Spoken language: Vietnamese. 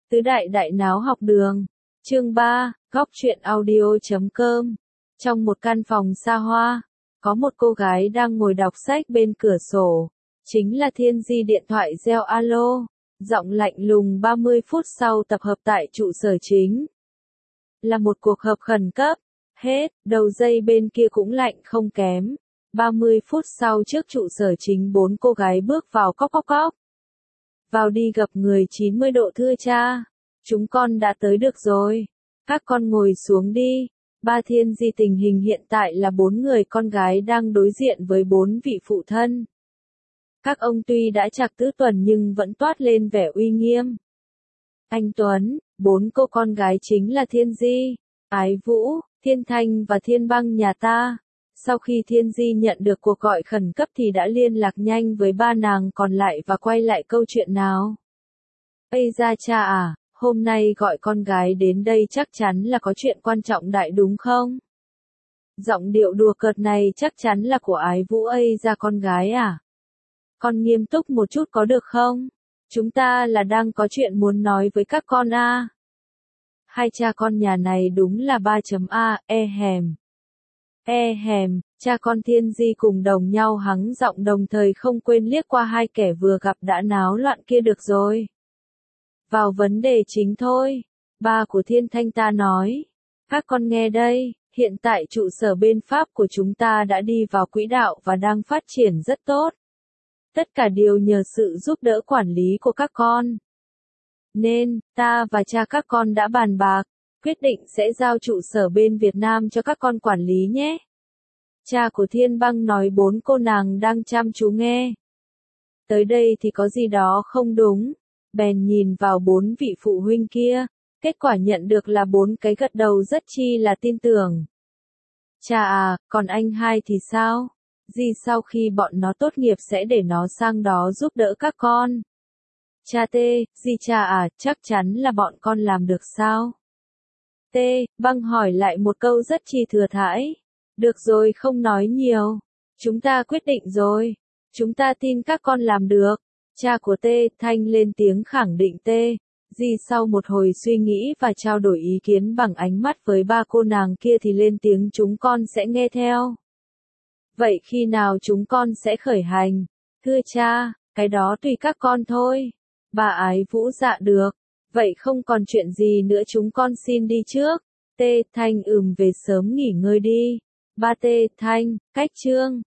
Tứ đại đại náo học đường. Chương 3, góc truyện audio.com. Trong một căn phòng xa hoa, có một cô gái đang ngồi đọc sách bên cửa sổ. Chính là Thiên Di. Điện thoại reo alo. Giọng lạnh lùng 30 phút sau tập hợp tại trụ sở chính. Là một cuộc họp khẩn cấp. Hết, đầu dây bên kia cũng lạnh không kém. 30 phút sau trước trụ sở chính 4 cô gái bước vào cốc cốc cốc. Vào đi gặp người 90 độ thưa cha. Chúng con đã tới được rồi. Các con ngồi xuống đi. Ba Thiên Di. Tình hình hiện tại là 4 người con gái đang đối diện với 4 vị phụ thân. Các ông tuy đã trạc tứ tuần nhưng vẫn toát lên vẻ uy nghiêm. Anh Tuấn, 4 cô con gái chính là Thiên Di, Ái Vũ, Thiên Thanh và Thiên Băng nhà ta. Sau khi Thiên Di nhận được cuộc gọi khẩn cấp thì đã liên lạc nhanh với ba nàng còn lại và quay lại câu chuyện nào. Ây da cha à, hôm nay gọi con gái đến đây chắc chắn là có chuyện quan trọng đại đúng không? Giọng điệu đùa cợt này chắc chắn là của Ái Vũ. Ây da con gái à? Con nghiêm túc một chút có được không? Chúng ta là đang có chuyện muốn nói với các con a. Hai cha con nhà này đúng là 3.a, hèm. Hèm, cha con Thiên Di cùng đồng nhau hắng giọng đồng thời không quên liếc qua hai kẻ vừa gặp đã náo loạn kia. Được rồi. Vào vấn đề chính thôi. Ba của Thiên Thanh ta nói. Các con nghe đây, hiện tại trụ sở bên Pháp của chúng ta đã đi vào quỹ đạo và đang phát triển rất tốt. Tất cả đều nhờ sự giúp đỡ quản lý của các con. Nên, ta và cha các con đã bàn bạc, quyết định sẽ giao trụ sở bên Việt Nam cho các con quản lý nhé. Cha của Thiên Băng nói. 4 cô nàng đang chăm chú nghe. Tới đây thì có gì đó không đúng, bèn nhìn vào 4 vị phụ huynh kia, kết quả nhận được là 4 cái gật đầu rất chi là tin tưởng. Cha à, còn anh hai thì sao? Di sau khi bọn nó tốt nghiệp sẽ để nó sang đó giúp đỡ các con. Cha Tê, Di cha à, chắc chắn là bọn con làm được sao? Tê, Băng hỏi lại một câu rất chi thừa thãi. Được rồi, không nói nhiều. Chúng ta quyết định rồi. Chúng ta tin các con làm được. Cha của Tê, Thanh lên tiếng khẳng định. Tê, Di sau một hồi suy nghĩ và trao đổi ý kiến bằng ánh mắt với ba cô nàng kia thì lên tiếng. Chúng con sẽ nghe theo. Vậy khi nào chúng con sẽ khởi hành? Thưa cha, cái đó tùy các con thôi. Bà Ái Vũ dạ được. Vậy không còn chuyện gì nữa chúng con xin đi trước. Tê, Thanh về sớm nghỉ ngơi đi. Ba Tê, Thanh, cách chương.